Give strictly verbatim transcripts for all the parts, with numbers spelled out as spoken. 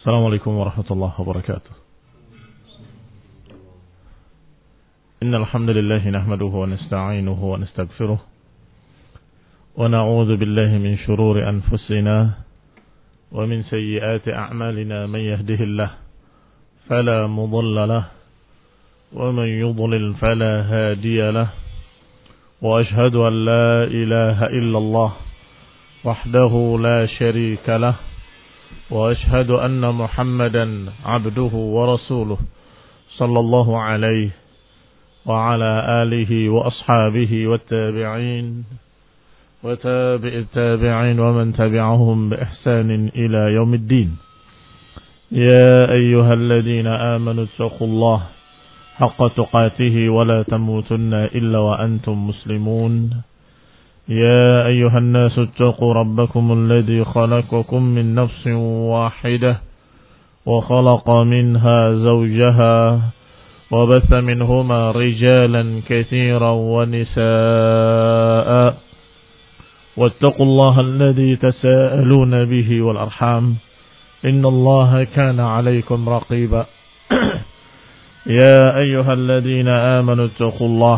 Assalamualaikum warahmatullahi wabarakatuh. Innal hamdalillah nahmaduhu wa nasta'inuhu wa nastaghfiruh wa na'udzu billahi min shururi anfusina wa min sayyiati a'malina man yahdihillahu fala mudilla lahu wa man yudlil fala hadiya lahu wa ashhadu an la ilaha illallah wahdahu la sharika lahu وأشهد أن محمدا عبده ورسوله صلى الله عليه وعلى آله وأصحابه والتابعين وتابع التابعين ومن تبعهم بإحسان إلى يوم الدين يا أيها الذين آمنوا اتقوا الله حق تقاته ولا تموتن إلا وأنتم مسلمون يا أيها الناس اتقوا ربكم الذي خلقكم من نفس واحدة وخلق منها زوجها وبث منهما رجالا كثيرا ونساء واتقوا الله الذي تساءلون به والأرحام إن الله كان عليكم رقيبا يا أيها الذين آمنوا اتقوا الله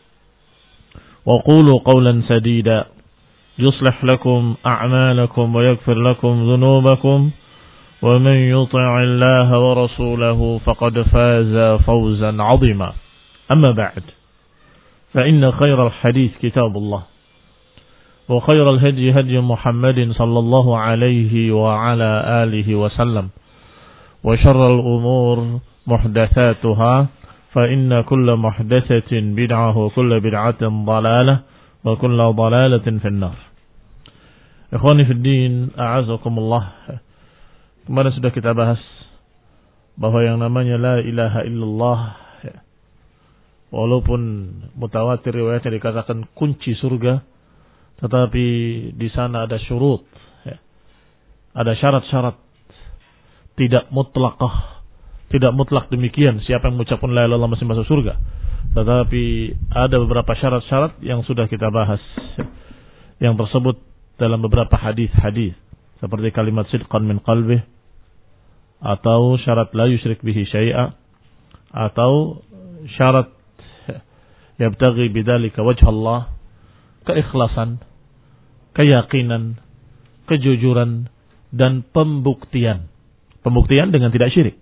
وقولوا قولا سديدا يصلح لكم أعمالكم ويغفر لكم ذنوبكم ومن يطع الله ورسوله فقد فاز فوزا عظيما أما بعد فإن خير الحديث كتاب الله وخير الهدي هدي محمد صلى الله عليه وعلى آله وسلم وشر الأمور محدثاتها فإن كل محدثة بدعة وكل بدعة ضلالة وكل ضلالة في النار. Ikhwani fi din, a'azakumullah. Kemarin sudah kita bahas bahwa yang namanya la ilaha illallah, walaupun mutawatir riwayatnya dikatakan kunci surga, tetapi di sana ada syurut, ada syarat-syarat, tidak mutlaqah. Tidak mutlak demikian siapa yang mengucapkan la ilaha illallah masih masuk surga. Tetapi ada beberapa syarat-syarat yang sudah kita bahas, yang tersebut dalam beberapa hadis-hadis, seperti kalimat sidqan min qalbih, atau syarat la yusyrik bihi syai'a, atau syarat yabtaghi bidzalika wajha Allah, keikhlasan, keyakinan, kejujuran, dan pembuktian. Pembuktian dengan tidak syirik.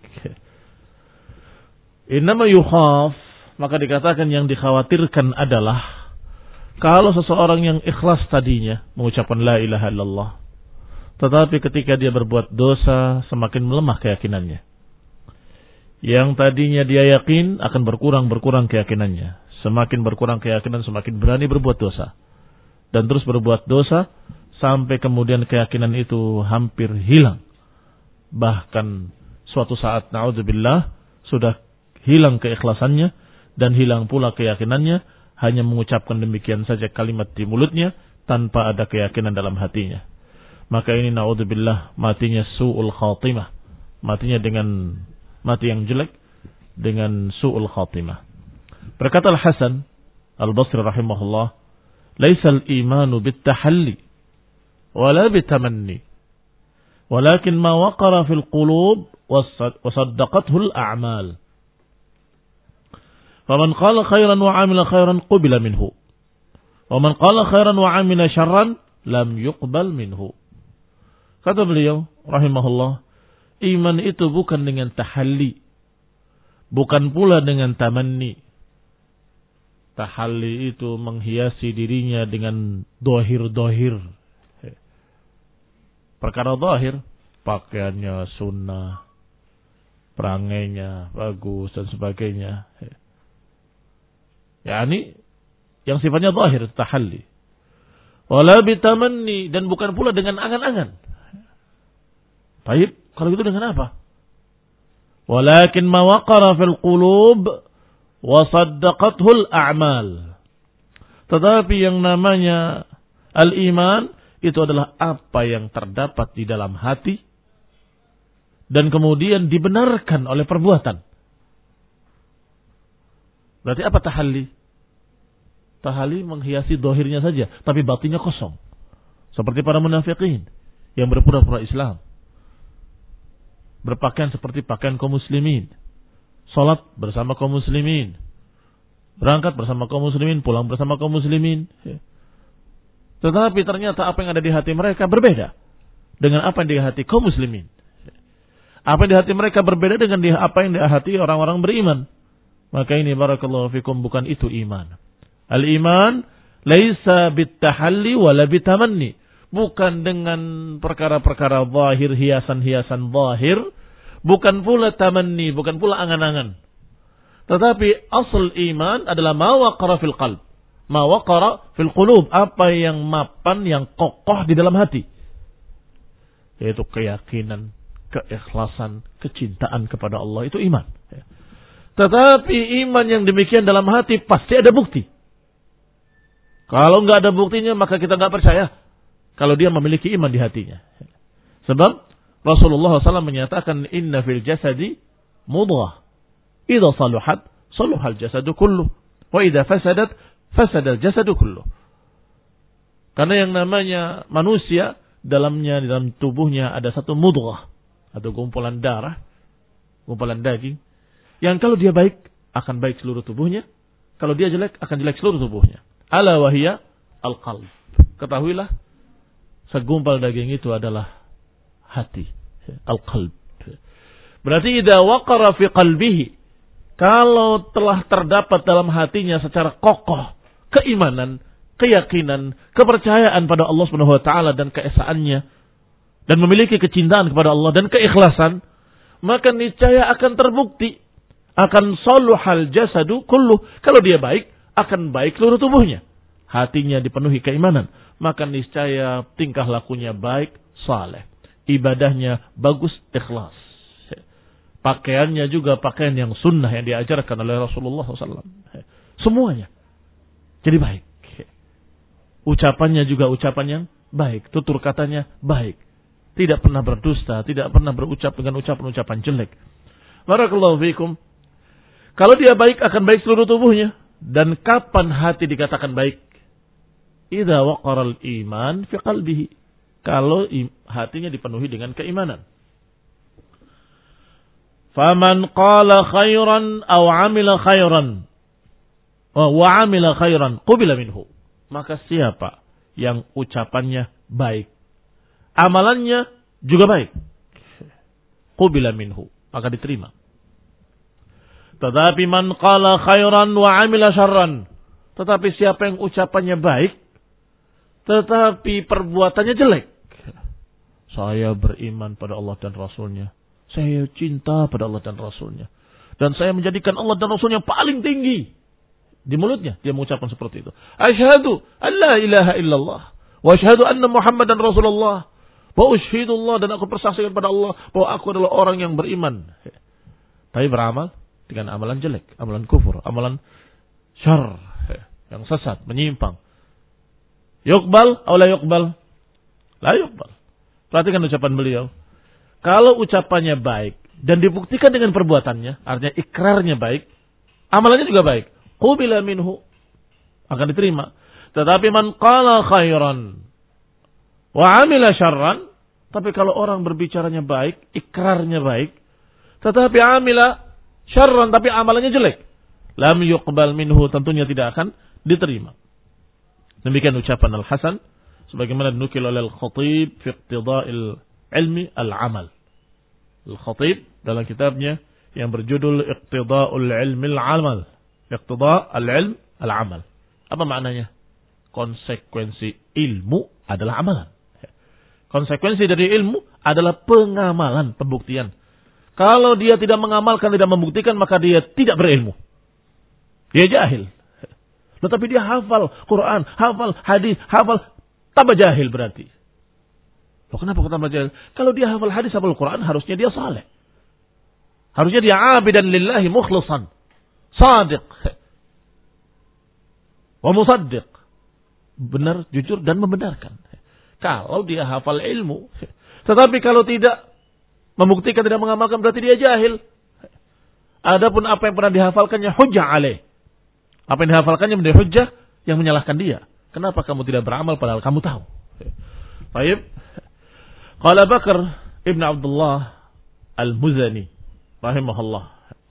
Innama yukhaf, maka dikatakan yang dikhawatirkan adalah kalau seseorang yang ikhlas tadinya mengucapkan la ilaha illallah, tetapi ketika dia berbuat dosa semakin melemah keyakinannya. Yang tadinya dia yakin akan berkurang-berkurang keyakinannya. Semakin berkurang keyakinan semakin berani berbuat dosa. Dan terus berbuat dosa sampai kemudian keyakinan itu hampir hilang. Bahkan suatu saat na'udzubillah sudah hilang keikhlasannya dan hilang pula keyakinannya, hanya mengucapkan demikian saja kalimat di mulutnya tanpa ada keyakinan dalam hatinya. Maka ini na'udzubillah matinya su'ul khatimah, matinya dengan mati yang jelek, dengan su'ul khatimah. Berkata Al-Hasan Al-Basri rahimahullah, laisal imanu bit-tahalli wala bitamanni walakin ma waqara fil qulub wasaddaqathu al-a'mal. Faman qala khairan wa 'amila khairan qubila minhu. Wa man qala khairan wa 'amila syarran lam yuqbal minhu. Kata beliau rahimahullah, iman itu bukan dengan tahalli, bukan pula dengan tamanni. Tahalli itu menghiasi dirinya dengan dohir-dohir. Perkara dohir, pakaiannya sunnah, perangainya bagus dan sebagainya. Yani yang sifatnya zahir, tahalli. Wala bitamanni, dan bukan pula dengan angan-angan. Baik, kalau gitu dengan apa? Walakin ma waqara fil qulub wa saddaqathu al-a'mal. Tetapi yang namanya al-iman itu adalah apa yang terdapat di dalam hati dan kemudian dibenarkan oleh perbuatan. Berarti apa tahalli? Tahalli menghiasi dohirnya saja, tapi batinnya kosong. Seperti para munafikin yang berpura-pura Islam. berpakaian seperti pakaian kaum muslimin, salat bersama kaum muslimin, berangkat bersama kaum muslimin, pulang bersama kaum muslimin. Tetapi ternyata apa yang ada di hati mereka berbeda dengan apa yang di hati kaum muslimin. Apa yang di hati mereka berbeda dengan apa yang di hati orang-orang beriman. Maka ini barakallahu fikum, bukan itu iman. Al-iman laisa bitahalli wala bitamanni. Bukan dengan perkara-perkara zahir, hiasan-hiasan zahir. Bukan pula tamanni, bukan pula angan-angan. Tetapi asal iman adalah ma waqara fil qalb. Ma waqara fil qulub. Apa yang mapan, yang kokoh di dalam hati. Yaitu keyakinan, keikhlasan, kecintaan kepada Allah, itu iman. Tetapi iman yang demikian dalam hati pasti ada bukti. Kalau nggak ada buktinya maka kita nggak percaya kalau dia memiliki iman di hatinya. Sebab Rasulullah shallallahu alaihi wasallam menyatakan inna fil jasadi mudghah idza saluhat saluhal jasadu kullu wa idza fasadat fasadal jasadu kullu. Karena yang namanya manusia dalamnya, di dalam tubuhnya ada satu mudghah atau kumpulan darah, kumpulan daging, yang kalau dia baik akan baik seluruh tubuhnya, kalau dia jelek akan jelek seluruh tubuhnya. Ala wahiyya al-qalb. Ketahuilah, segumpal daging itu adalah hati, al-qalb. Berarti idza waqara fi qalbihi, kalau telah terdapat dalam hatinya secara kokoh keimanan, keyakinan, kepercayaan pada Allah Subhanahu wa taala dan keesaannya, dan memiliki kecintaan kepada Allah dan keikhlasan, maka niscaya akan terbukti, akan saluhal jasadu kullu. Kalau dia baik, akan baik seluruh tubuhnya. Hatinya dipenuhi keimanan, maka niscaya tingkah lakunya baik, saleh. Ibadahnya bagus, ikhlas. Pakaiannya juga pakaian yang sunnah yang diajarkan oleh Rasulullah shallallahu alaihi wasallam. Semuanya jadi baik. Ucapannya juga ucapan yang baik, tutur katanya baik. Tidak pernah berdusta, tidak pernah berucap dengan ucapan-ucapan jelek. Barakallahu fikum. Kalau dia baik, akan baik seluruh tubuhnya. Dan kapan hati dikatakan baik? Idza waqara al-iman fi qalbihi. Kalau hatinya dipenuhi dengan keimanan. Faman qala khairan aw amila khairan wa amila khairan qubila minhu. Maka siapa yang ucapannya baik, amalannya juga baik, qubila minhu, maka diterima. Tetapi man qala khairan wa amila syarran, tetapi siapa yang ucapannya baik tetapi perbuatannya jelek, saya beriman pada Allah dan Rasulnya, saya cinta pada Allah dan Rasulnya, dan saya menjadikan Allah dan Rasulnya paling tinggi. Di mulutnya dia mengucapkan seperti itu. Asyhadu an la ilaha illallah wa asyhadu anna Muhammadan Rasulullah. Wa usyhidullah, dan aku bersaksikan pada Allah bahwa aku adalah orang yang beriman. Tapi beramal dengan amalan jelek, amalan kufur, amalan syarr, yang sesat, menyimpang. Yuqbal atau la yuqbal? La yuqbal. Perhatikan ucapan beliau. Kalau ucapannya baik dan dibuktikan dengan perbuatannya, artinya ikrarnya baik, amalannya juga baik, qubila minhu, akan diterima. Tetapi man qala khairan wa amila syarran, tapi kalau orang berbicaranya baik, ikrarnya baik, tetapi amila syarran, tapi amalannya jelek, lam yuqbal minhu, tentunya tidak akan diterima. Demikian ucapan Al-Hasan sebagaimana dinukil oleh Al-Khatib fi Iqtida'il Ilmi Al-Amal. Al-Khatib dalam kitabnya yang berjudul Iqtida'ul Ilmi Al-Amal. Iqtida' al-ilm al-amal. Apa maknanya? Konsekuensi ilmu adalah amalan. Konsekuensi dari ilmu adalah pengamalan, pembuktian. Kalau dia tidak mengamalkan, tidak membuktikan, maka dia tidak berilmu. Dia jahil. Tetapi dia hafal Quran, hafal hadis, hafal, tambah jahil berarti. Loh, kenapa tambah jahil? Kalau dia hafal hadis, hafal Quran, harusnya dia saleh. Harusnya dia abidan lillahi mukhlisan, sadiq wa musaddiq, benar, jujur dan membenarkan. Kalau dia hafal ilmu, tetapi kalau tidak membuktikan, tidak mengamalkan, berarti dia jahil. Adapun apa yang pernah dihafalkannya hujjah alaih. Apa yang dihafalkannya menjadi hujjah yang menyalahkan dia. Kenapa kamu tidak beramal padahal kamu tahu? Baik. Qala Bakar Ibn Abdullah Al-Muzani rahimahullah.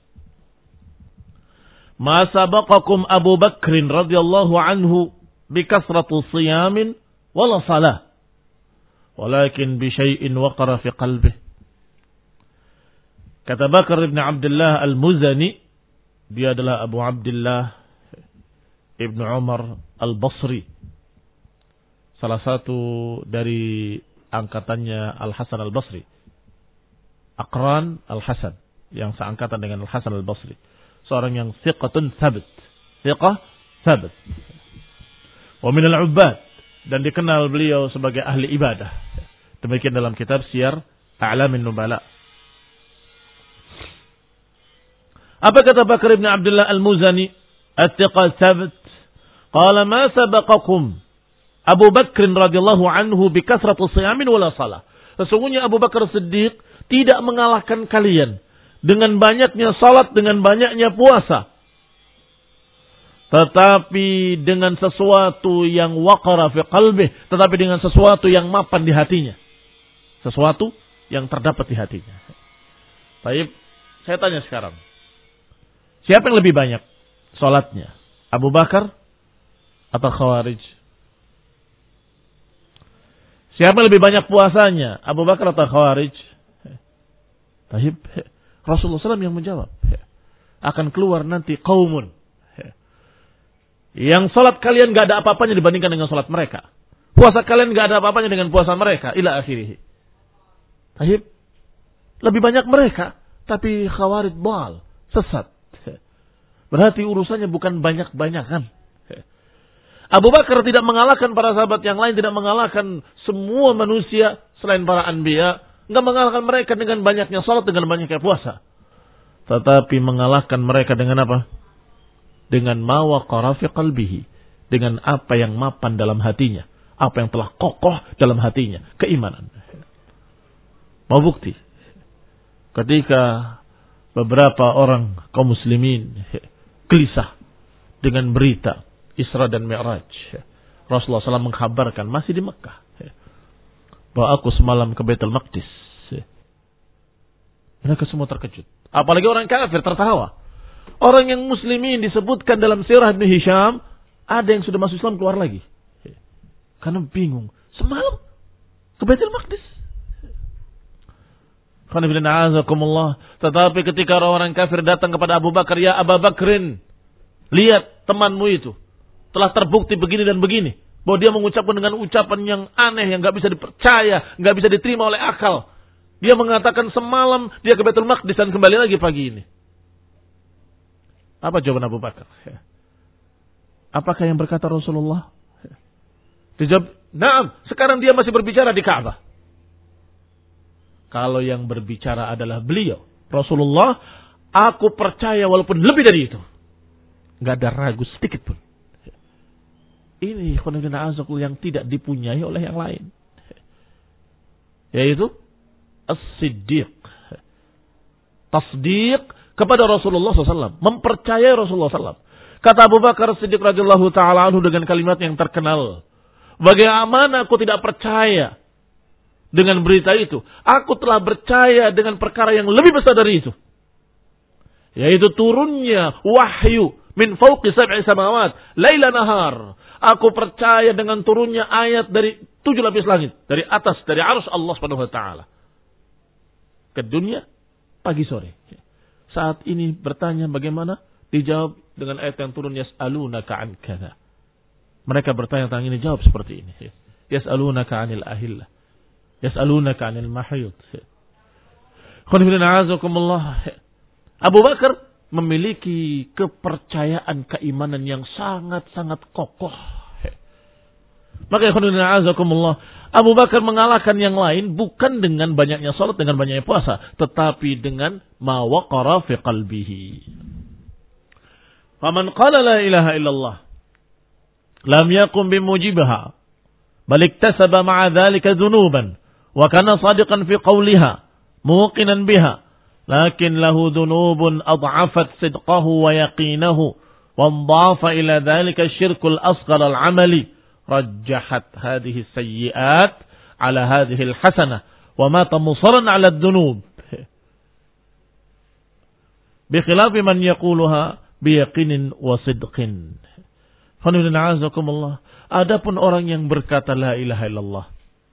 Ma sabaqakum Abu Bakrin radhiyallahu anhu bikasratu siyamin wala salah, walakin bi syai'in waqara fi qalbih. Kata Bakar ibn Abdullah Al-Muzani, dia adalah Abu Abdullah Ibn Umar Al-Basri, salah satu dari angkatannya Al-Hasan Al-Basri, Aqran Al-Hasan, yang seangkatan dengan Al-Hasan Al-Basri. Seorang yang thiqatun thabit, thiqah thabit. Wa min al-ubbad, dan dikenal beliau sebagai ahli ibadah. Demikian dalam kitab Siyar A'lamin Nubala. Apa kata Bakar ibn Abdullah Al-Muzani? At-thiqah thabit. Qala ma sabaqakum Abu Bakr radhiyallahu anhu bi kasratu siyamin wala salah. Sesungguhnya Abu Bakar Siddiq tidak mengalahkan kalian dengan banyaknya salat, dengan banyaknya puasa. Tetapi dengan sesuatu yang waqara fi qalbih, tetapi dengan sesuatu yang mapan di hatinya. Sesuatu yang terdapat di hatinya. Baik, saya tanya sekarang. Siapa yang lebih banyak salatnya? Abu Bakar atau Khawarij? Siapa yang lebih banyak puasanya? Abu Bakar atau Khawarij? Baik, Rasulullah shallallahu alaihi wasallam yang menjawab. Akan keluar nanti qaumun yang salat kalian gak ada apa-apanya dibandingkan dengan salat mereka. Puasa kalian gak ada apa-apanya dengan puasa mereka. Ila akhirih. Baik, lebih banyak mereka, tapi Khawarij bal, sesat. Berarti urusannya bukan banyak-banyakan. Abu Bakar tidak mengalahkan para sahabat yang lain, tidak mengalahkan semua manusia selain para anbiya. Tidak mengalahkan mereka dengan banyaknya salat, dengan banyaknya puasa. Tetapi mengalahkan mereka dengan apa? Dengan ma waqara fi qalbihi. Dengan apa yang mapan dalam hatinya. Apa yang telah kokoh dalam hatinya. Keimanan. Mau bukti? Ketika beberapa orang kaum muslimin gelisah dengan berita Isra dan Mi'raj, Rasulullah shallallahu alaihi wasallam mengkabarkan masih di Mekah bahwa aku semalam ke Baitul Maqdis. Mereka semua terkejut. Apalagi orang kafir tertawa. Orang yang muslimin disebutkan dalam sirah Ibn Hisham, ada yang sudah masuk Islam keluar lagi. Karena bingung. Semalam ke Baitul Maqdis. Tetapi ketika orang kafir datang kepada Abu Bakar, ya Abu Bakrin, lihat temanmu itu telah terbukti begini dan begini. Bahwa dia mengucapkan dengan ucapan yang aneh, yang gak bisa dipercaya, gak bisa diterima oleh akal. Dia mengatakan semalam dia ke Baitul Maqdis dan kembali lagi pagi ini. Apa jawaban Abu Bakar? Apakah yang berkata Rasulullah? Dijawab, "Na'am, sekarang dia masih berbicara di Ka'bah." Kalau yang berbicara adalah beliau, Rasulullah, aku percaya walaupun lebih dari itu. Gak ada ragu sedikit pun. Ini khonibina azakul yang tidak dipunyai oleh yang lain. Yaitu as-siddiq. Tasdiq kepada Rasulullah shallallahu alaihi wasallam. Mempercayai Rasulullah shallallahu alaihi wasallam. Kata Abu Bakar Siddiq radhiyallahu ta'ala anhu dengan kalimat yang terkenal. Bagaimana aku tidak percaya dengan berita itu? Aku telah percaya dengan perkara yang lebih besar dari itu. Yaitu turunnya wahyu min fawqi sab'i samawat. Laila nahar. Aku percaya dengan turunnya ayat dari tujuh lapis langit. Dari atas, dari arus Allah subhanahu wa ta'ala. Ke dunia, pagi sore. Saat ini bertanya bagaimana? Dijawab dengan ayat yang turun, yas'alunaka an kada. Mereka bertanya tentang ini, jawab seperti ini. Yas'alunaka anil ahillah. Yas'alunaka anil mahayud. Abu Bakar memiliki kepercayaan keimanan yang sangat-sangat kokoh. Maka Abu Bakar mengalahkan yang lain bukan dengan banyaknya salat, dengan banyaknya puasa, tetapi dengan ma waqara fi qalbihi. Faman qala la ilaha illallah lam yakum bimujibaha bal iktasaba ma'a dhalika dhunuban wa kana sadiqan fi qawliha muqinan biha. لكن له ذنوب أضعفت صدقه ويقينه وانضاف إلى ذلك الشرك الأصغر العملي رجحت هذه السيئات على هذه الحسنة ومات مصرا على الذنوب. Bi khilafi man yaquluha bi yaqinin wa sidqin. Adapun orang yang berkata la ilaha illallah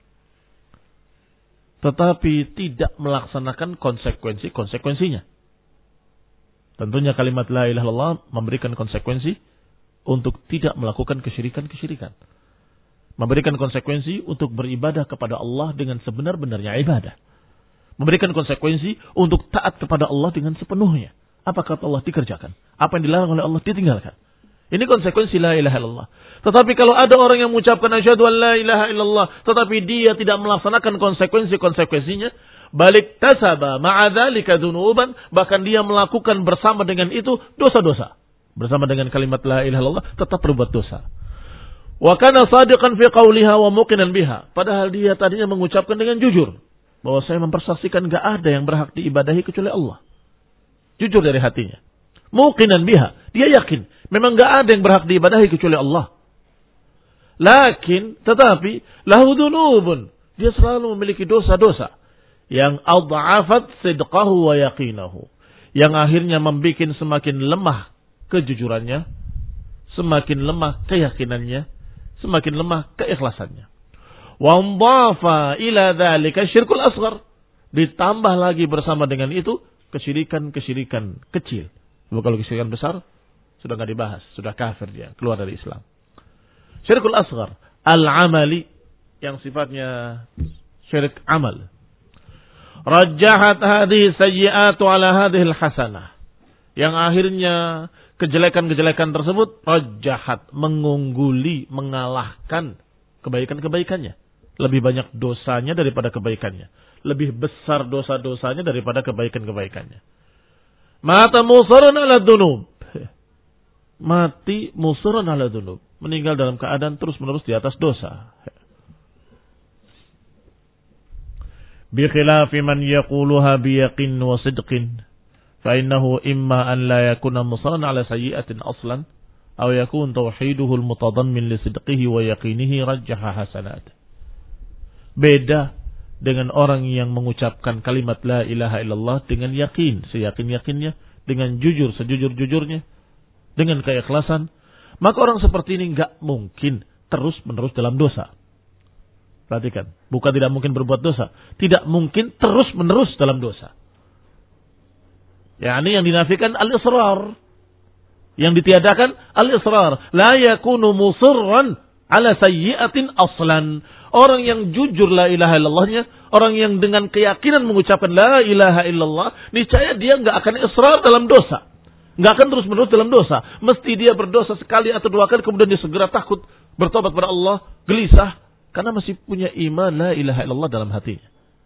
tetapi tidak melaksanakan konsekuensi-konsekuensinya. Tentunya kalimat la ilaha illallah memberikan konsekuensi untuk tidak melakukan kesyirikan-kesyirikan. Memberikan konsekuensi untuk beribadah kepada Allah dengan sebenar-benarnya ibadah. Memberikan konsekuensi untuk taat kepada Allah dengan sepenuhnya. Apa kata Allah dikerjakan. Apa yang dilarang oleh Allah ditinggalkan. Ini konsekuensi la ilaha illallah. Tetapi kalau ada orang yang mengucapkan asyhadu an la ilaha illallah, tetapi dia tidak melaksanakan konsekuensi-konsekuensinya, balik tasaba ma'adzalika dzunuban, bahkan dia melakukan bersama dengan itu dosa-dosa. Bersama dengan kalimat la ilaha illallah tetap berbuat dosa. Wa kana shadiqan fi qawliha wa muqinan biha. Padahal dia tadinya mengucapkan dengan jujur bahwa saya mempersaksikan enggak ada yang berhak diibadahi kecuali Allah. Jujur dari hatinya. Muqinan biha, dia yakin memang enggak ada yang berhak diibadahi kecuali Allah. Lakin tetapi lahu dzunubun, dia selalu memiliki dosa-dosa yang adha'afat sidqahu wa yaqinahu, yang akhirnya membikin semakin lemah kejujurannya, semakin lemah keyakinannya, semakin lemah keikhlasannya. Wa dhafa ila dzalika syirkul asghar, ditambah lagi bersama dengan itu kesyirikan-kesyirikan kecil. Kalau kesyirikan besar sudah enggak dibahas, sudah kafir dia, keluar dari Islam. Syirkul asghar, al-amali, yang sifatnya syirik amal. Rajjahat hadhihi sayyi'atu ala hadhihi al-hasanah, yang akhirnya kejelekan-kejelekan tersebut rajjahat, mengungguli, mengalahkan kebaikan-kebaikannya. Lebih banyak dosanya daripada kebaikannya. Lebih besar dosa-dosanya daripada kebaikan-kebaikannya. Mata musarran ala dzunub. Mati musarran ala dzunub. Meninggal dalam keadaan terus-menerus di atas dosa. Bi khilafi man yaquluha bi yaqin wa sidqin. Fa innahu imma an la yakuna musarran ala sayyi'atin aslan aw yakun tauhiduhu al-mutadammin li sidqihi wa yaqinihi rajjaha hasanat. Beda dengan orang yang mengucapkan kalimat la ilaha illallah dengan yakin, seyakin-yakinnya, dengan jujur, sejujur-jujurnya, dengan keikhlasan, maka orang seperti ini enggak mungkin terus-menerus dalam dosa. Perhatikan, bukan tidak mungkin berbuat dosa, tidak mungkin terus-menerus dalam dosa. Ya, ini yang dinafikan al-israr. Yang ditiadakan al-israr. La yakunu musirran ala sayyi'atin aslan. Orang yang jujur la ilaha illallahnya, orang yang dengan keyakinan mengucapkan la ilaha illallah, niscaya dia enggak akan israr dalam dosa. Enggak akan terus-menerus dalam dosa. Mesti dia berdosa sekali atau dua kali, kemudian dia segera takut, bertobat pada Allah, gelisah, karena masih punya iman la ilaha illallah dalam hatinya.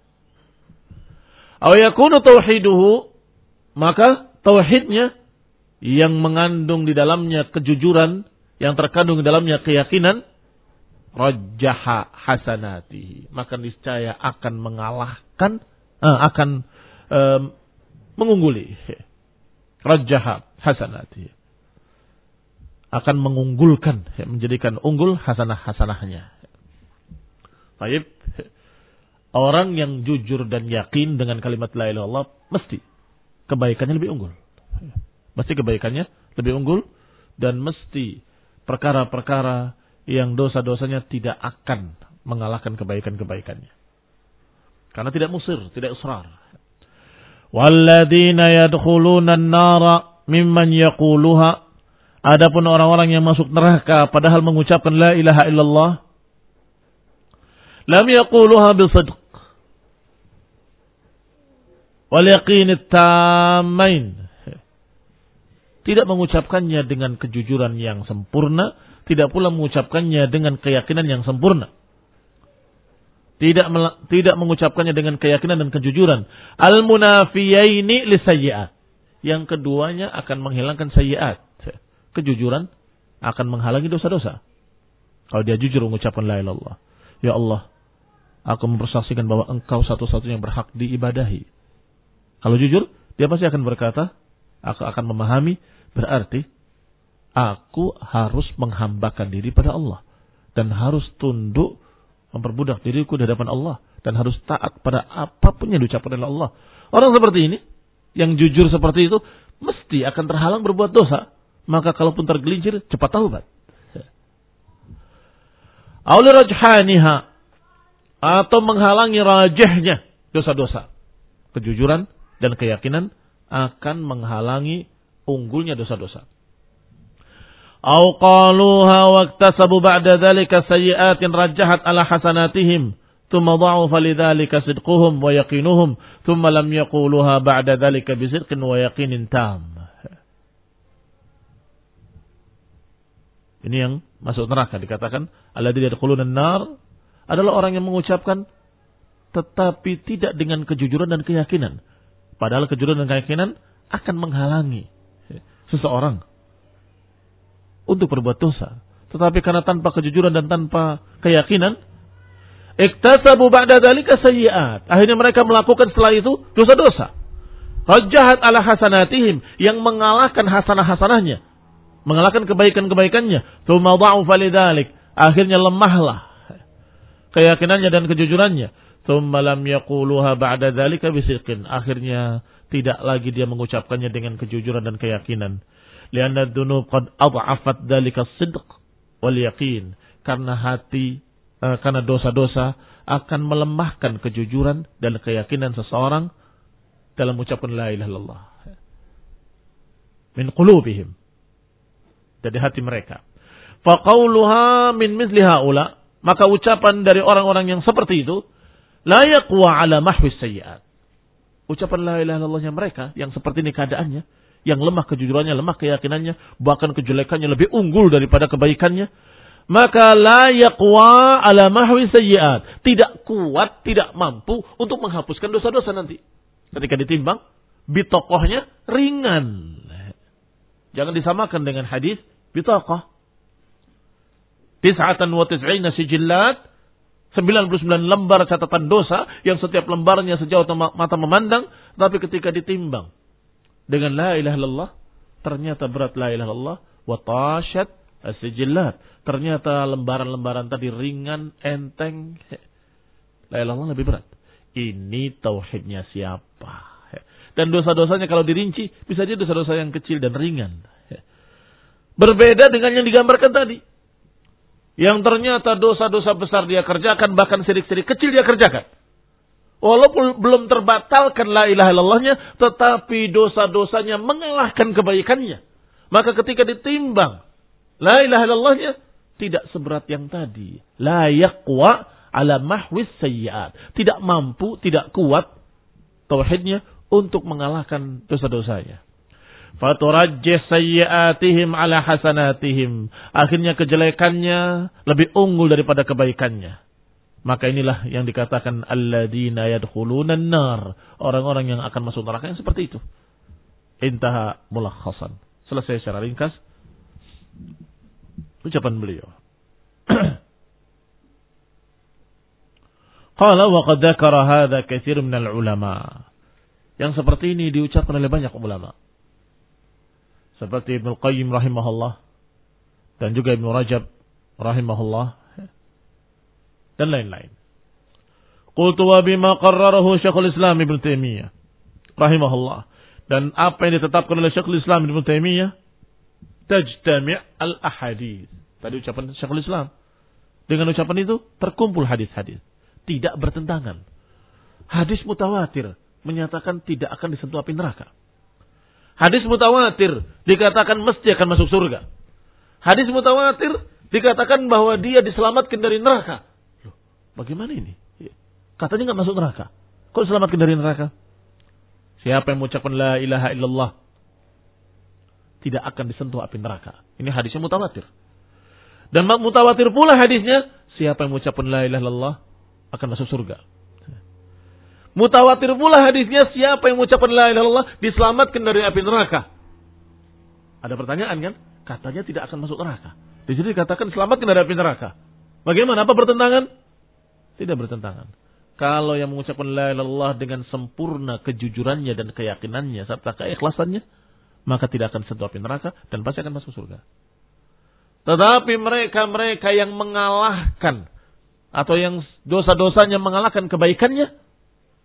Aw yakunu tauhiduhu, maka tauhidnya yang mengandung di dalamnya kejujuran, yang terkandung di dalamnya keyakinan, rajjaha hasanatihi, maka niscaya akan mengalahkan, uh, akan um, mengungguli. Rajjaha hasanatihi, akan mengunggulkan, ya, menjadikan unggul hasanah-hasanahnya. Baik, orang yang jujur dan yakin dengan kalimat la ilaha illallah mesti kebaikannya lebih unggul. Mesti kebaikannya lebih unggul dan mesti perkara-perkara yang dosa-dosanya tidak akan mengalahkan kebaikan-kebaikannya. Karena tidak musir, tidak israr. Walladzina yadkhuluna an-nara mimman yaquluha. Adapun orang-orang yang masuk neraka padahal mengucapkan la ilaha illallah, lam yaquluha bisidq wal yaqin at-tammain. Tidak mengucapkannya dengan kejujuran yang sempurna, tidak pula mengucapkannya dengan keyakinan yang sempurna. Tidak tidak mengucapkannya dengan keyakinan dan kejujuran. Al-munafiyaini lisayyi'at. Yang keduanya akan menghilangkan sayyi'at. Kejujuran akan menghalangi dosa-dosa. Kalau dia jujur mengucapkan la ilaha illallah, ya Allah, aku mempersaksikan bahwa Engkau satu-satunya yang berhak diibadahi. Kalau jujur, dia pasti akan berkata, aku akan memahami, berarti aku harus menghambakan diri pada Allah. Dan harus tunduk, memperbudak diriku di hadapan Allah. Dan harus taat pada apapun yang diucapkan oleh Allah. Orang seperti ini, yang jujur seperti itu, mesti akan terhalang berbuat dosa. Maka kalaupun tergelincir, cepat taubat. Auli rajhaniha, atau menghalangi rajihnya dosa-dosa. Kejujuran dan keyakinan akan menghalangi unggulnya dosa-dosa. Au qaluha waqtasabu ba'da dzalika sayyi'atin rajjahat ala hasanatihim thumma dha'afa lidzalika sidquhum wa yaqinuhum thumma lam yaquluha ba'da dzalika bisidqin wa yaqinin tam. Ini yang masuk neraka dikatakan alladzina yadkhuluna an-nar adalah orang yang mengucapkan tetapi tidak dengan kejujuran dan keyakinan. Padahal kejujuran dan keyakinan akan menghalangi seseorang untuk berbuat dosa. Tetapi karena tanpa kejujuran dan tanpa keyakinan, iktasabu ba'da dzalika sayyi'at. Akhirnya mereka melakukan setelah itu dosa-dosa. Rajjahat ala hasanatihim, yang mengalahkan hasanah-hasanahnya, mengalahkan kebaikan-kebaikannya. Tsumma dha'ufa lidzalik, akhirnya lemahlah keyakinannya dan kejujurannya. Tsumma lam yaquluha ba'da dzalika bisidqin, akhirnya tidak lagi dia mengucapkannya dengan kejujuran dan keyakinan. Lianna dzunub qad adhafat dzalika as-sidq wal yaqin, karena hati eh, karena dosa-dosa akan melemahkan kejujuran dan keyakinan seseorang dalam mengucapkan la ilaha illallah min qulubihim, dari hati mereka. Fa qauluha min mithli haula, maka ucapan dari orang-orang yang seperti itu la yaqwa ala mahwi sayyi'at. Ucapan la ilaha illallahnya mereka yang seperti ini keadaannya, yang lemah kejujurannya, lemah keyakinannya, bahkan kejelekannya lebih unggul daripada kebaikannya, maka la yaqwa ala mahwi sayyi'at, tidak kuat, tidak mampu untuk menghapuskan dosa-dosa nanti. Ketika ditimbang, bitokohnya ringan. Jangan disamakan dengan hadis bitokoh. Tis'atan wa tis'ina sijillat, sembilan puluh sembilan lembar catatan dosa yang setiap lembarnya sejauh mata memandang, tapi ketika ditimbang dengan la ilaha illallah, ternyata berat la ilaha illallah, wa tashat as-sijillat, ternyata lembaran-lembaran tadi ringan, enteng. La ilaha illallah lebih berat. Ini tauhidnya siapa? Dan dosa-dosanya kalau dirinci, bisa jadi dosa-dosa yang kecil dan ringan. Berbeda dengan yang digambarkan tadi, yang ternyata dosa-dosa besar dia kerjakan, bahkan sirik-sirik kecil dia kerjakan. Walaupun belum terbatalkan la ilaha illallahnya, tetapi dosa-dosanya mengalahkan kebaikannya. Maka ketika ditimbang la ilaha illallahnya, tidak seberat yang tadi. La yaqwa ala mahwis sayyi'at. Tidak mampu, tidak kuat tauhidnya untuk mengalahkan dosa-dosanya. Faturajjih sayyi'atihim ala hasanatihim. Akhirnya kejelekannya lebih unggul daripada kebaikannya. Maka inilah yang dikatakan alladzina yadkhulunan nar, orang-orang yang akan masuk neraka yang seperti itu. Intaha mulakhasan. Selesai secara ringkas ucapan beliau. Qala wa qad dzakara hadza katsir minal ulama. Yang seperti ini diucapkan oleh banyak ulama. Seperti Ibnu Qayyim rahimahullah dan juga Ibnu Rajab rahimahullah dan lain-lain. Qultu wa bima qarrarahu Syekhul Islam Ibnu Taimiyah rahimahullah, dan apa yang ditetapkan oleh Syekhul Islam Ibnu Taimiyah, tajtami' al-ahadits. Tadi ucapan Syekhul Islam. Dengan ucapan itu terkumpul hadis-hadis, tidak bertentangan. Hadis mutawatir menyatakan tidak akan disentuh api neraka. Hadis mutawatir dikatakan mesti akan masuk surga. Hadis mutawatir dikatakan bahwa dia diselamatkan dari neraka. Loh, bagaimana ini? Katanya nggak masuk neraka. Kok diselamatkan dari neraka? Siapa yang mengucapkan la ilaha illallah tidak akan disentuh api neraka. Ini hadisnya mutawatir. Dan mutawatir pula hadisnya, siapa yang mengucapkan la ilaha illallah akan masuk surga. Mutawatir pula hadisnya, siapa yang mengucapkan la ilaha illallah diselamatkan dari api neraka. Ada pertanyaan kan? Katanya tidak akan masuk neraka. Di sini dikatakan selamatkan dari api neraka. Bagaimana? Apa bertentangan? Tidak bertentangan. Kalau yang mengucapkan la ilaha illallah dengan sempurna kejujurannya dan keyakinannya serta keikhlasannya, maka tidak akan sentuh api neraka dan pasti akan masuk surga. Tetapi mereka-mereka yang mengalahkan atau yang dosa-dosanya mengalahkan kebaikannya,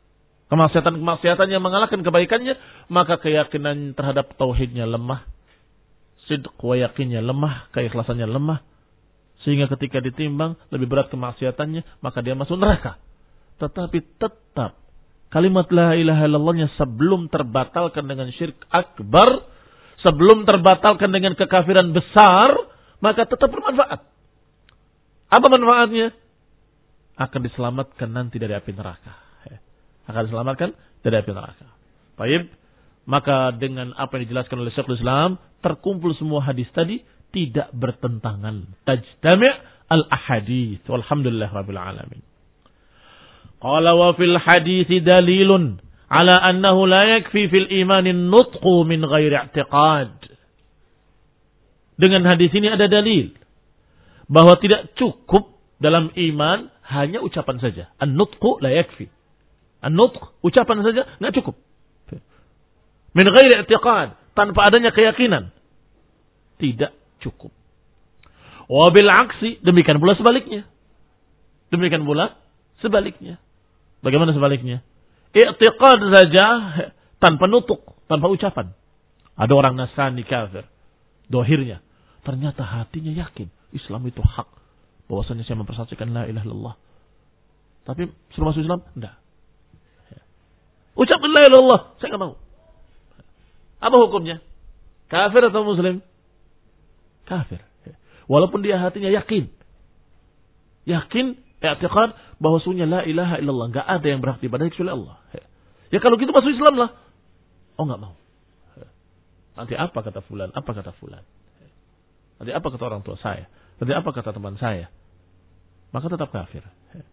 kemaksiatan-kemaksiatan yang mengalahkan kebaikannya, maka keyakinan terhadap tauhidnya lemah, sidq wa yakinnya lemah, keikhlasannya lemah, sehingga ketika ditimbang lebih berat kemaksiatannya, maka dia masuk neraka. Tetapi tetap kalimat la ilaha illallahnya sebelum terbatalkan dengan syirik akbar, sebelum terbatalkan dengan kekafiran besar, maka tetap bermanfaat. Apa manfaatnya? Akan diselamatkan nanti dari api neraka. Akan diselamatkan dari api neraka. Baik, maka dengan apa yang dijelaskan oleh Syekhul Islam, terkumpul semua hadis tadi tidak bertentangan. Tajtami' al-ahadits. Walhamdulillah rabbil alamin. Qala wa fil hadits dalilun ala annahu la yakfi fil iman an-nutqu min ghairi i'tiqad. Dengan hadis ini ada dalil bahwa tidak cukup dalam iman hanya ucapan saja. An-nutqu la yakfi. An-nutq, ucapan saja enggak cukup. Min ghairi i'tiqad, tanpa adanya keyakinan, tidak cukup. Wa bil aksi, demikian pula sebaliknya. Demikian pula sebaliknya. Bagaimana sebaliknya? I'tiqad saja tanpa nutuk, tanpa ucapan. Ada orang Nasrani kafir, dohirnya, ternyata hatinya yakin Islam itu hak, bahwasanya saya mempersaksikan la ilaha illallah. Tapi suruh masuk Islam? Enggak. Ucap la ilaha illallah, saya enggak mau. Apa hukumnya? Kafir atau muslim? Kafir. Walaupun dia hatinya yakin. Yakin, i'tiqad bahwasanya la ilaha illallah, enggak ada yang berhak diibadahi kecuali Allah. Ya kalau gitu masuk Islam lah. Oh enggak mau. Nanti apa kata fulan? Apa kata fulan? Nanti apa kata orang tua saya? Nanti apa kata teman saya? Maka tetap kafir.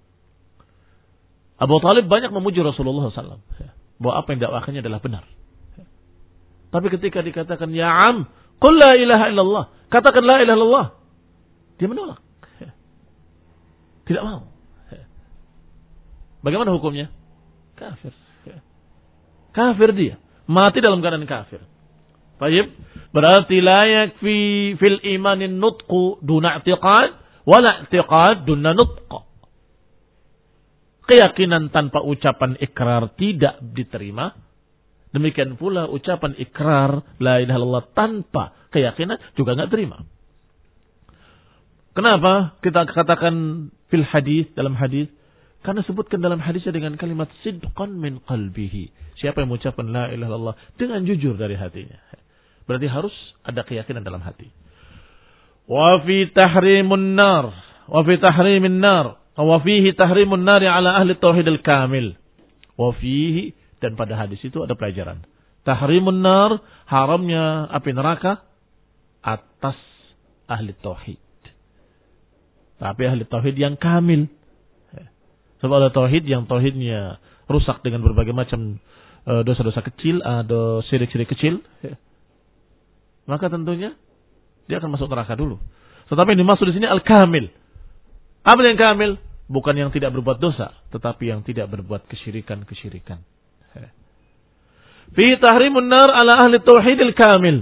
Abu Talib banyak memuji Rasulullah shallallahu alaihi wasallam bahwa apa yang dakwakannya adalah benar. Tapi ketika dikatakan ya am, qul la ilaha illallah, katakan la ilaha illallah, dia menolak. Tidak mau. Bagaimana hukumnya? Kafir. Kafir dia, mati dalam keadaan kafir. Baik, berarti la yakfi fil imanin nutqu duna i'tiqad wala i'tiqad duna nutq. Keyakinan tanpa ucapan ikrar tidak diterima. Demikian pula ucapan ikrar la ilaha illallah tanpa keyakinan juga enggak terima. Kenapa kita katakan fil hadis, dalam hadis? Karena sebutkan dalam hadisnya dengan kalimat sidqan min qalbihi. Siapa yang mengucapkan la ilaha illallah dengan jujur dari hatinya. Berarti harus ada keyakinan dalam hati. Wa fi tahrimun nar, wa fi tahrimin nar. Wa fihi tahrimun nari ala ahli tauhid al-kamil. Wa fihi, dan pada hadis itu ada pelajaran. Tahrimun nar, haramnya api neraka atas ahli tauhid. Tapi ahli tauhid yang kamil. Sebab ada tauhid yang tauhidnya rusak dengan berbagai macam dosa-dosa kecil, ada syirik-syirik kecil. Maka tentunya dia akan masuk neraka dulu. Tetapi yang dimaksud di sini al-kamil. Apa yang kamil? Bukan yang tidak berbuat dosa, tetapi yang tidak berbuat kesyirikan-kesyirikan. Fi tahrimun nar ala ahli tauhidil kamil.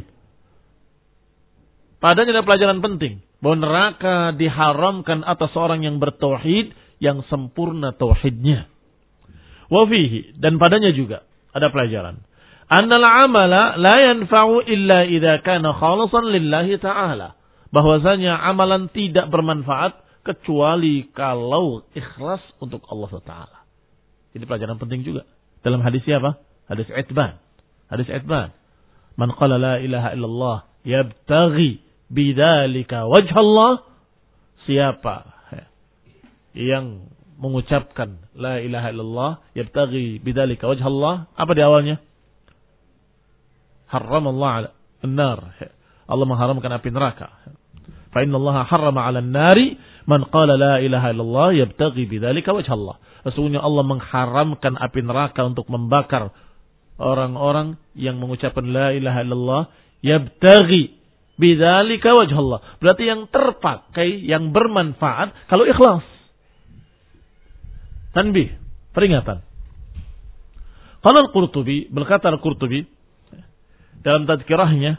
Padanya ada pelajaran penting bahwa neraka diharamkan atas orang yang bertauhid, yang sempurna tauhidnya. Wa fihi, dan padanya juga ada pelajaran. Annal amala la yanfa'u illa idza kana khalisan lillahi ta'ala. Bahwasanya amalan tidak bermanfaat kecuali kalau ikhlas untuk Allah Taala. Ini pelajaran penting juga. Dalam hadis siapa? Hadis Itban. Hadis Itban. Man qala la ilaha illallah yabtaghi bidzalika wajh Allah. Siapa yang mengucapkan la ilaha illallah yabtaghi bidzalika wajh Allah? Apa di awalnya? Harramallahu 'ala an-nar. Allah mengharamkan api neraka. Fa inna Allah harrama 'ala an-nari man qala la ilaha illallah yabtaghi bidzalika wajh Allah. Sesungguhnya Allah mengharamkan api neraka untuk membakar orang-orang yang mengucapkan la ilaha illallah yabtaghi bidzalika wajh Allah. Berarti yang terpakai, yang bermanfaat kalau ikhlas. Tanbih, peringatan. Qala Al-Qurtubi, berkata Al-Qurtubi dalam tadkirahnya,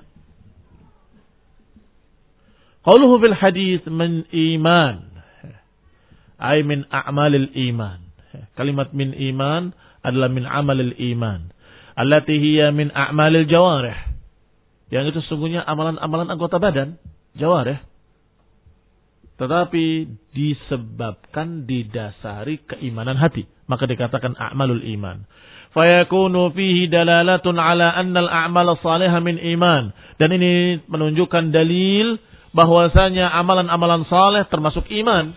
qauluhu bil hadis min iman, ay min a'malil iman. Kalimat min iman adalah min amalil iman. Allati hiya min a'malil jawarih. Yang itu sesungguhnya amalan-amalan anggota badan, jawarih. Tetapi disebabkan didasari keimanan hati. Maka dikatakan a'malul iman. Fayakunu fihi dalalatun ala annal a'mal salihah min iman. Dan ini menunjukkan dalil bahwasanya amalan-amalan saleh termasuk iman.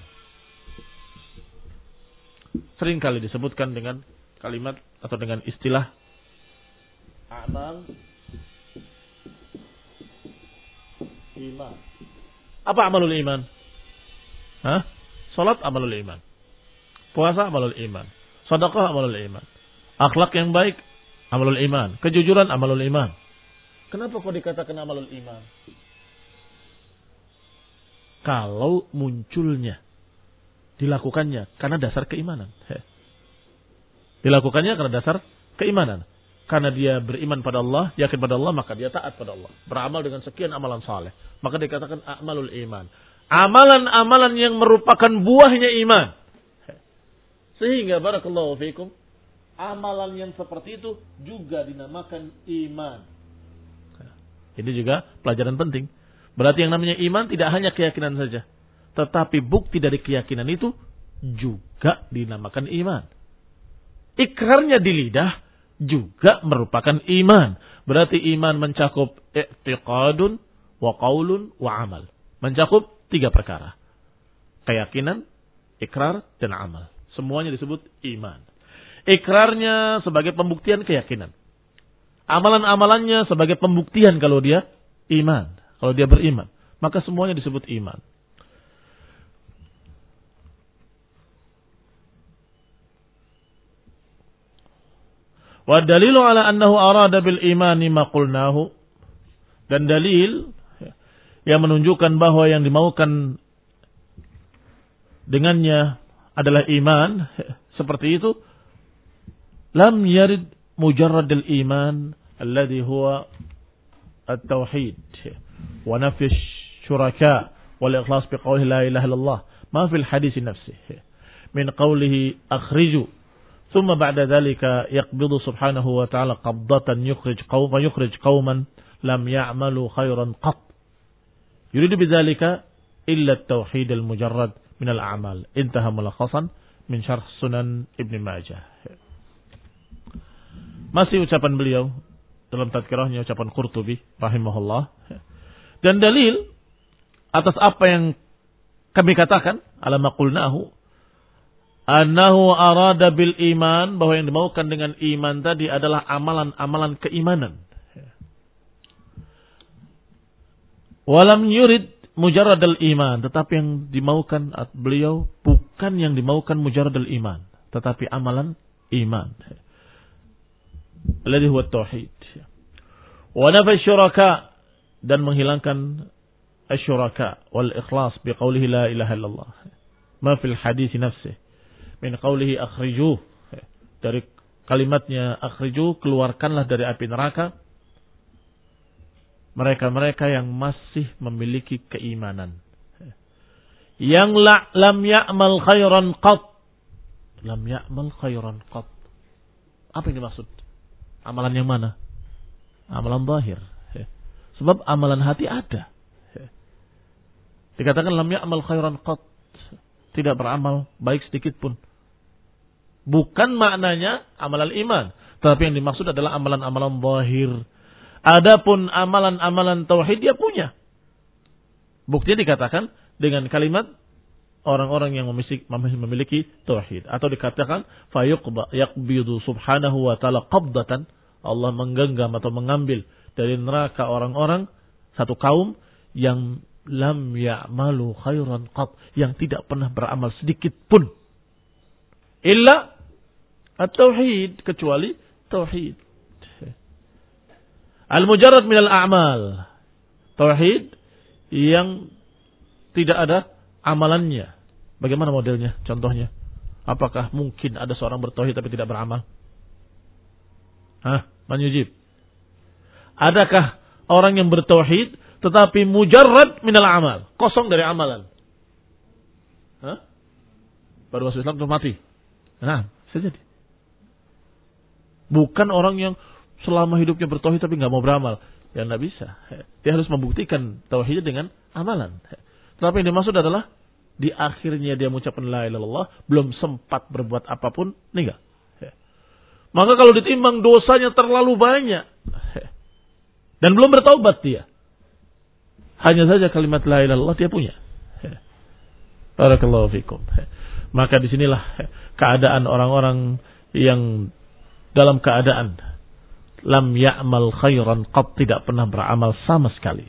Seringkali disebutkan dengan kalimat atau dengan istilah amal iman. Apa amalul iman? Hah? Salat amalul iman. Puasa amalul iman. Sedekah amalul iman. Akhlak yang baik amalul iman. Kejujuran amalul iman. Kenapa kok dikatakan amalul iman? Kalau munculnya, dilakukannya karena dasar keimanan. Dilakukannya karena dasar keimanan. Karena dia beriman pada Allah, yakin pada Allah, maka dia taat pada Allah. Beramal dengan sekian amalan saleh. Maka dikatakan a'malul iman. Amalan-amalan yang merupakan buahnya iman. Sehingga barakallahu fiikum, amalan yang seperti itu juga dinamakan iman. Ini juga pelajaran penting. Berarti yang namanya iman tidak hanya keyakinan saja. Tetapi bukti dari keyakinan itu juga dinamakan iman. Ikrarnya di lidah juga merupakan iman. Berarti iman mencakup i'tiqadun wa qaulun wa amal. Mencakup tiga perkara. Keyakinan, ikrar, dan amal. Semuanya disebut iman. Ikrarnya sebagai pembuktian keyakinan. Amalan-amalannya sebagai pembuktian kalau dia iman. Kalau dia beriman. Maka semuanya disebut iman. Wa dalilu ala annahu arada bil imani ma qulnahu. Dan dalil yang menunjukkan bahwa yang dimaukan dengannya adalah iman seperti itu, lam yarid mujarrad al iman alladhi huwa at-tauhid wa nafy syuraka wal ikhlas bi qawli la ilaha illallah ma fi al hadis nafsihi min qawlihi akhriju ثم بعد ذلك يقبض سبحانه وتعالى قبضة يخرج قوما يخرج قوما لم يعملوا خيرا قط يريد بذلك إلا التوحيد المجرد من الأعمال انتهى ملخصا من شرح سنن ابن ماجه. Masih ucapan beliau dalam tadkirahnya, ucapan Qurtubi rahimahullah, dan dalil atas apa yang kami katakan ala maqulnahu annahu arada bil iman, bahwa yang dimaukan dengan iman tadi adalah amalan-amalan keimanan. Walam yurid mujarrad al iman, tetapi yang dimaukan beliau bukan yang dimaukan mujarrad al iman, tetapi amalan iman. Alladhi huwa tauhid. Wa nafa syuraka, dan menghilangkan asyuraka wal ikhlas bi qawlihi la ilaha illallah. Ma fil hadis nafsihi min qawlihi akhrijuh, dari kalimatnya akhrijuh, keluarkanlah dari api neraka mereka-mereka yang masih memiliki keimanan, yang la, lam ya'mal khairan qat, lam ya'mal khairan qat. Apa yang dimaksud? Amalan yang mana? Amalan zahir. Sebab amalan hati ada. Dikatakan lam ya'mal khairan qat, tidak beramal baik sedikit pun. Bukan maknanya amalan iman, tetapi yang dimaksud adalah amalan-amalan zahir. Adapun amalan-amalan tauhid dia punya. Buktinya dikatakan dengan kalimat orang-orang yang memiliki, memiliki tauhid, atau dikatakan fayuqba yaqbidu subhanahu wa ta'ala qabdatan, Allah menggenggam atau mengambil dari neraka orang-orang, satu kaum yang lam ya'malu khairan qat, yang tidak pernah beramal sedikit pun illa at-tauhid, kecuali tauhid. Al-mujarrad minal a'mal, tauhid yang tidak ada amalannya. Bagaimana modelnya? Contohnya, apakah mungkin ada seorang bertauhid tapi tidak beramal? Hah? Man yujib? Adakah orang yang bertauhid tetapi mujarrad minal amal, kosong dari amalan? Hah? Baru masuk Islam terus mati? Nah, bisa jadi. Bukan orang yang selama hidupnya bertauhid tapi nggak mau beramal. Ya nggak bisa. Dia harus membuktikan tauhidnya dengan amalan. Tetapi yang dimaksud adalah di akhirnya dia mengucapkan la ilaha illallah, belum sempat berbuat apapun, meninggal. Maka kalau ditimbang dosanya terlalu banyak dan belum bertaubat dia, hanya saja kalimat la ilaha illallah dia punya. Barakallahu fikum. Maka disinilah keadaan orang-orang yang dalam keadaan lam ya'mal khairan qad, tidak pernah beramal sama sekali.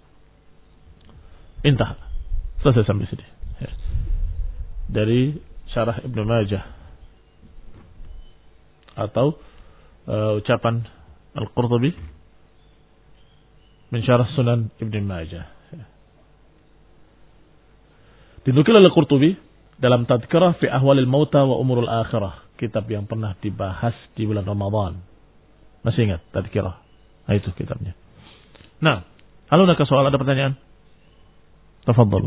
Intah. Selesai sampai sini. Dari syarah Ibnu Majah atau uh, ucapan Al-Qurtubi min syarah Sunan Ibnu Majah. Dinukil oleh Qurtubi dalam Tadhkirah fi Ahwalil Mauta wa Umurul Akhirah, kitab yang pernah dibahas di bulan Ramadan. Masih ingat Tadhkirah? Nah, itu kitabnya. Nah, halo, nak soal, ada pertanyaan? Tafadhalu.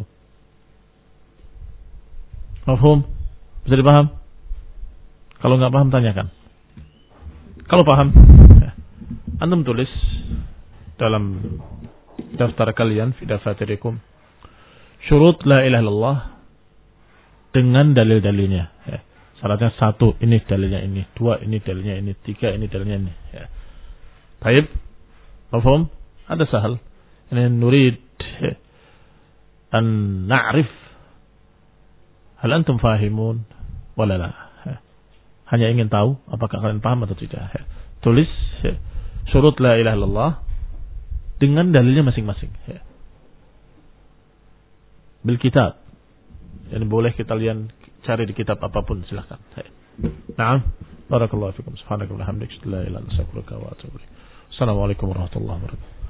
Mafhum? Bisa dipaham? Kalau nggak paham tanyakan. Kalau paham, antum tulis dalam daftar kalian fi dafatirikum syurut la ilaha illallah dengan dalil-dalilnya. Ya. Syaratnya satu, ini dalilnya ini, dua, ini dalilnya ini, tiga, ini dalilnya ini. Ya. Baik, mafhum? Ada sahal. Ini nurid an na'rif hal antum fahimun wala la. Hanya ingin tahu apakah kalian paham atau tidak. Tulis syurut la ilaha illallah dengan dalilnya masing-masing. Bil kitab. Yang boleh kita lihat, cari di kitab apapun, silakan. Naam. Barakallahu fikum. Subhanakallahumma wa bihamdika, la ilaha illa anta, astaghfiruka wa atubu ilaik. Assalamualaikum warahmatullahi wabarakatuh.